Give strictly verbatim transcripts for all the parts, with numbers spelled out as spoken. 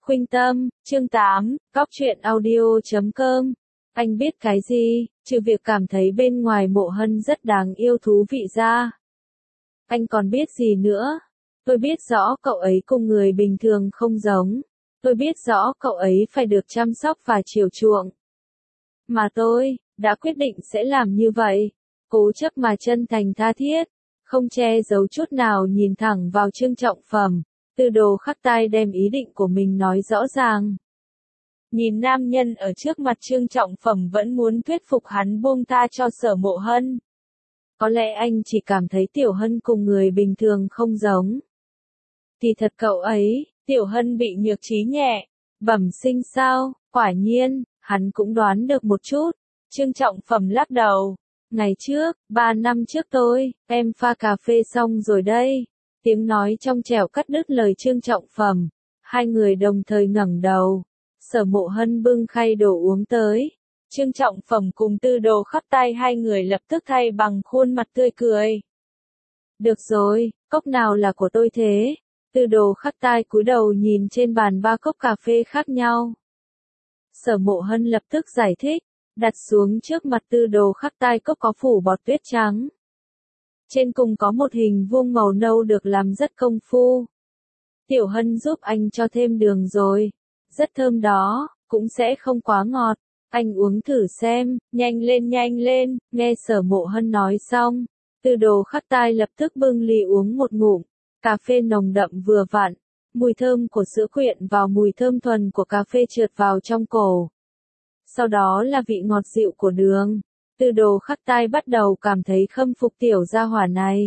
Khuynh Tâm, chương tám, cóc truyện audio chấm com. Anh biết cái gì, trừ việc cảm thấy bên ngoài Mộ Hân rất đáng yêu thú vị ra. Anh còn biết gì nữa? Tôi biết rõ cậu ấy cùng người bình thường không giống. Tôi biết rõ cậu ấy phải được chăm sóc và chiều chuộng. Mà tôi, đã quyết định sẽ làm như vậy. Cố chấp mà chân thành tha thiết, không che giấu chút nào nhìn thẳng vào Trương Trọng Phẩm. Tư Đồ Khắc Tai đem ý định của mình nói rõ ràng. Nhìn nam nhân ở trước mặt Trương Trọng Phẩm vẫn muốn thuyết phục hắn buông tha cho Sở Mộ Hân. Có lẽ anh chỉ cảm thấy Tiểu Hân cùng người bình thường không giống. Thì thật cậu ấy, Tiểu Hân bị nhược trí nhẹ, bẩm sinh sao, quả nhiên, hắn cũng đoán được một chút. Trương Trọng Phẩm lắc đầu. Ngày trước, ba năm trước tôi, em pha cà phê xong rồi đây. Tiếng nói trong trẻo cắt đứt lời Trương Trọng Phẩm. Hai người đồng thời ngẩng đầu. Sở Mộ Hân bưng khay đồ uống tới. Trương Trọng Phẩm cùng Tư Đồ Khắc Tai hai người lập tức thay bằng khuôn mặt tươi cười. Được rồi, cốc nào là của tôi thế? Tư Đồ Khắc Tai cúi đầu nhìn trên bàn ba cốc cà phê khác nhau. Sở Mộ Hân lập tức giải thích, đặt xuống trước mặt Tư Đồ Khắc Tai cốc có phủ bọt tuyết trắng. Trên cùng có một hình vuông màu nâu được làm rất công phu. Tiểu Hân giúp anh cho thêm đường rồi. Rất thơm đó, cũng sẽ không quá ngọt. Anh uống thử xem, nhanh lên nhanh lên, nghe Sở Mộ Hân nói xong. Tư Đồ Khắc Tai lập tức bưng ly uống một ngụm. Cà phê nồng đậm vừa vặn. Mùi thơm của sữa quyện vào mùi thơm thuần của cà phê trượt vào trong cổ. Sau đó là vị ngọt dịu của đường. Tư Đồ Khắc Tai bắt đầu cảm thấy khâm phục tiểu gia hỏa này.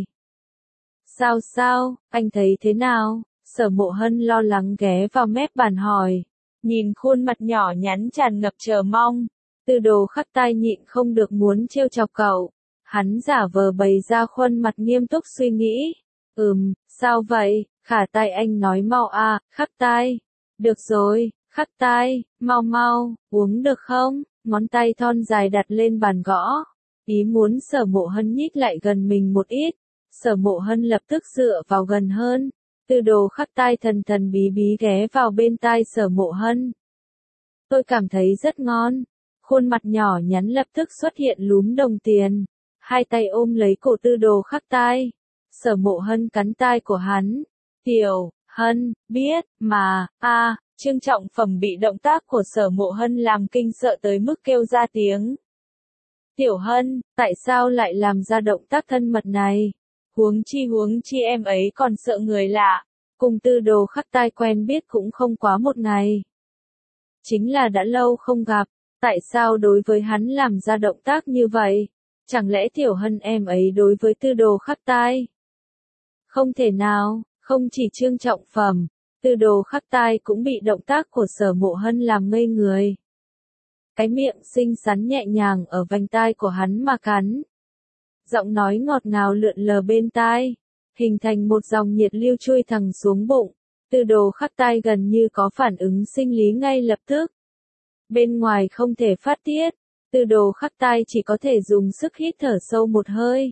Sao sao, anh thấy thế nào? Sở Mộ Hân lo lắng ghé vào mép bàn hỏi. Nhìn khuôn mặt nhỏ nhắn tràn ngập chờ mong. Tư Đồ Khắc Tai nhịn không được muốn trêu chọc cậu. Hắn giả vờ bày ra khuôn mặt nghiêm túc suy nghĩ. Ừm, sao vậy? Khả Tai anh nói mau à, Khắc Tai. Được rồi, Khắc Tai, mau mau, uống được không? Ngón tay thon dài đặt lên bàn gõ. Ý muốn Sở Mộ Hân nhích lại gần mình một ít. Sở Mộ Hân lập tức dựa vào gần hơn. Tư Đồ Khắc Tai thần thần bí bí ghé vào bên tai Sở Mộ Hân. Tôi cảm thấy rất ngon. Khuôn mặt nhỏ nhắn lập tức xuất hiện lúm đồng tiền. Hai tay ôm lấy cổ Tư Đồ Khắc Tai. Sở Mộ Hân cắn tai của hắn. Tiểu Hân, biết, mà, a à, Trương Trọng Phẩm bị động tác của Sở Mộ Hân làm kinh sợ tới mức kêu ra tiếng. Tiểu Hân, tại sao lại làm ra động tác thân mật này? Huống chi huống chi em ấy còn sợ người lạ. Cùng Tư Đồ Khắc Tai quen biết cũng không quá một ngày. Chính là đã lâu không gặp. Tại sao đối với hắn làm ra động tác như vậy? Chẳng lẽ Tiểu Hân em ấy đối với Tư Đồ Khắc Tai? Không thể nào, không chỉ Trương Trọng Phẩm. Tư Đồ Khắc Tai cũng bị động tác của Sở Mộ Hân làm ngây người. Cái miệng xinh xắn nhẹ nhàng ở vành tai của hắn mà cắn. Giọng nói ngọt ngào lượn lờ bên tai, hình thành một dòng nhiệt lưu chui thẳng xuống bụng. Tư Đồ Khắc Tai gần như có phản ứng sinh lý ngay lập tức. Bên ngoài không thể phát tiết, Tư Đồ Khắc Tai chỉ có thể dùng sức hít thở sâu một hơi.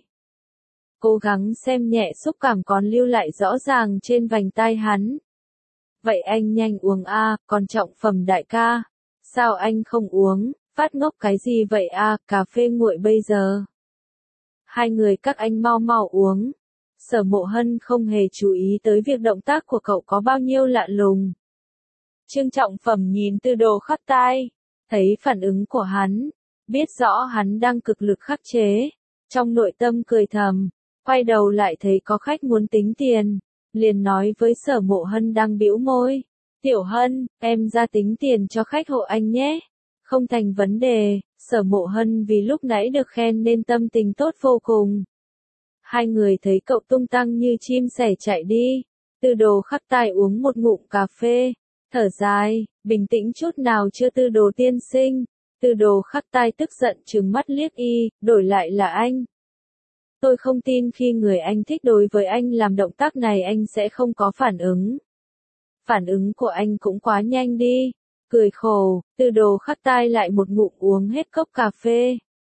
Cố gắng xem nhẹ xúc cảm còn lưu lại rõ ràng trên vành tai hắn. Vậy anh nhanh uống a, à, còn Trọng Phẩm đại ca. Sao anh không uống, phát ngốc cái gì vậy a, à, cà phê nguội bây giờ. Hai người các anh mau mau uống. Sở Mộ Hân không hề chú ý tới việc động tác của cậu có bao nhiêu lạ lùng. Trương Trọng Phẩm nhìn Tư Đồ Khắc Tai, thấy phản ứng của hắn, biết rõ hắn đang cực lực khắc chế. Trong nội tâm cười thầm, quay đầu lại thấy có khách muốn tính tiền. Liền nói với Sở Mộ Hân đang bĩu môi. Tiểu Hân, em ra tính tiền cho khách hộ anh nhé. Không thành vấn đề. Sở Mộ Hân vì lúc nãy được khen nên tâm tình tốt vô cùng. Hai người thấy cậu tung tăng như chim sẻ chạy đi. Tư Đồ Khắc Tai uống một ngụm cà phê. Thở dài, bình tĩnh chút nào chưa Tư Đồ tiên sinh. Tư Đồ Khắc Tai tức giận trừng mắt liếc y, đổi lại là anh. Tôi không tin khi người anh thích đối với anh làm động tác này anh sẽ không có phản ứng. Phản ứng của anh cũng quá nhanh đi. Cười khổ, Tư Đồ Khắc Tai lại một ngụm uống hết cốc cà phê.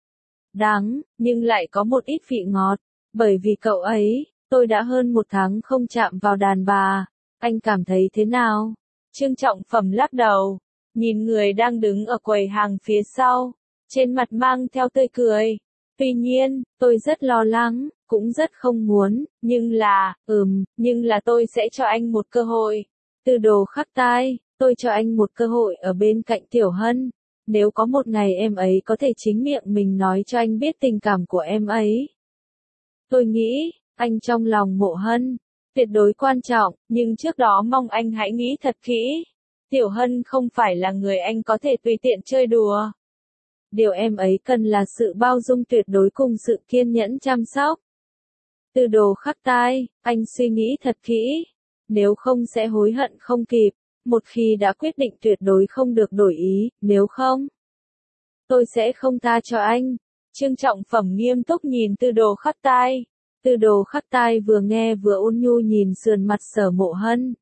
Đắng, nhưng lại có một ít vị ngọt. Bởi vì cậu ấy, tôi đã hơn một tháng không chạm vào đàn bà. Anh cảm thấy thế nào? Trương Trọng Phẩm lắc đầu, nhìn người đang đứng ở quầy hàng phía sau, trên mặt mang theo tươi cười. Tuy nhiên, tôi rất lo lắng, cũng rất không muốn, nhưng là, ừm, nhưng là tôi sẽ cho anh một cơ hội. Tư Đồ Khắc Tai, tôi cho anh một cơ hội ở bên cạnh Tiểu Hân. Nếu có một ngày em ấy có thể chính miệng mình nói cho anh biết tình cảm của em ấy. Tôi nghĩ, anh trong lòng Mộ Hân, tuyệt đối quan trọng, nhưng trước đó mong anh hãy nghĩ thật kỹ. Tiểu Hân không phải là người anh có thể tùy tiện chơi đùa. Điều em ấy cần là sự bao dung tuyệt đối cùng sự kiên nhẫn chăm sóc. Tư Đồ Khắc Tai, anh suy nghĩ thật kỹ. Nếu không sẽ hối hận không kịp. Một khi đã quyết định tuyệt đối không được đổi ý, nếu không, tôi sẽ không tha cho anh. Trương Trọng Phẩm nghiêm túc nhìn Tư Đồ Khắc Tai. Tư Đồ Khắc Tai vừa nghe vừa ôn nhu nhìn sườn mặt Sở Mộ Hân.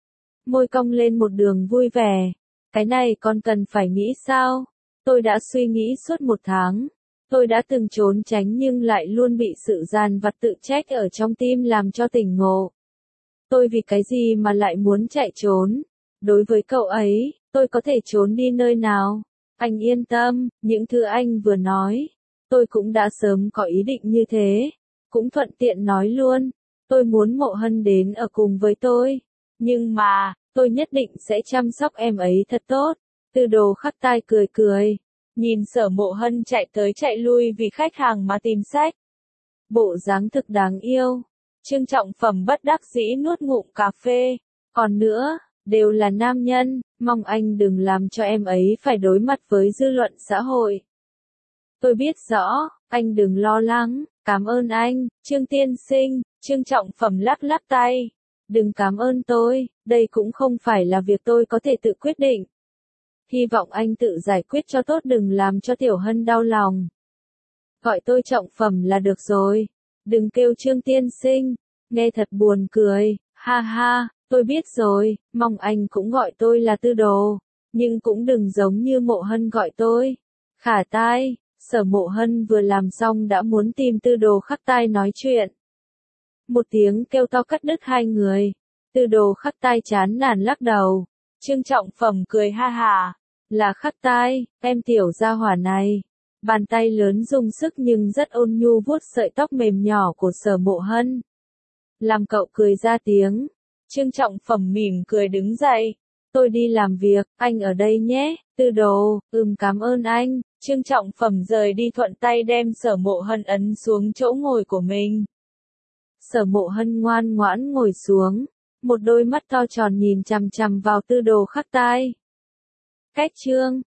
Môi cong lên một đường vui vẻ. Cái này con cần phải nghĩ sao? Tôi đã suy nghĩ suốt một tháng. Tôi đã từng trốn tránh nhưng lại luôn bị sự dằn vặt tự trách ở trong tim làm cho tỉnh ngộ. Tôi vì cái gì mà lại muốn chạy trốn? Đối với cậu ấy, tôi có thể trốn đi nơi nào? Anh yên tâm, những thứ anh vừa nói, tôi cũng đã sớm có ý định như thế. Cũng thuận tiện nói luôn, tôi muốn Mộ Hân đến ở cùng với tôi. Nhưng mà, tôi nhất định sẽ chăm sóc em ấy thật tốt. Tư Đồ Khắc Tai cười cười, nhìn Sở Mộ Hân chạy tới chạy lui vì khách hàng mà tìm sách. Bộ dáng thực đáng yêu. Trương Trọng Phẩm bất đắc dĩ nuốt ngụm cà phê. Còn nữa, đều là nam nhân, mong anh đừng làm cho em ấy phải đối mặt với dư luận xã hội. Tôi biết rõ, anh đừng lo lắng, cảm ơn anh, Trương tiên sinh. Trương Trọng Phẩm lắc lắc tay. Đừng cảm ơn tôi, đây cũng không phải là việc tôi có thể tự quyết định. Hy vọng anh tự giải quyết cho tốt, đừng làm cho Tiểu Hân đau lòng. Gọi tôi Trọng Phẩm là được rồi, đừng kêu Trương tiên sinh, nghe thật buồn cười, ha ha, tôi biết rồi, mong anh cũng gọi tôi là Tư Đồ, nhưng cũng đừng giống như Mộ Hân gọi tôi. Khả Tai, Sở Mộ Hân vừa làm xong đã muốn tìm Tư Đồ Khắc Tai nói chuyện. Một tiếng kêu to cắt đứt hai người. Tư Đồ Khắc Tai chán nản lắc đầu. Trương Trọng Phẩm cười ha hà. Là Khắc Tai, em tiểu gia hỏa này. Bàn tay lớn dùng sức nhưng rất ôn nhu vuốt sợi tóc mềm nhỏ của Sở Mộ Hân. Làm cậu cười ra tiếng. Trương Trọng Phẩm mỉm cười đứng dậy. Tôi đi làm việc, anh ở đây nhé. Tư Đồ, ừm cảm ơn anh. Trương Trọng Phẩm rời đi thuận tay đem Sở Mộ Hân ấn xuống chỗ ngồi của mình. Sở Mộ Hân ngoan ngoãn ngồi xuống, một đôi mắt to tròn nhìn chằm chằm vào Tư Đồ Khắc Tai. Cách chương